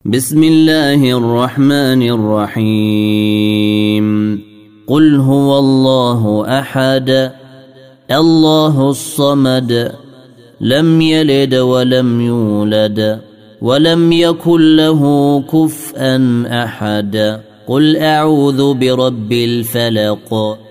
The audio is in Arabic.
بسم الله الرحمن الرحيم قل هو الله أحد الله الصمد لم يلد ولم يولد ولم يكن له كفءا أحد قل أعوذ برب الفلق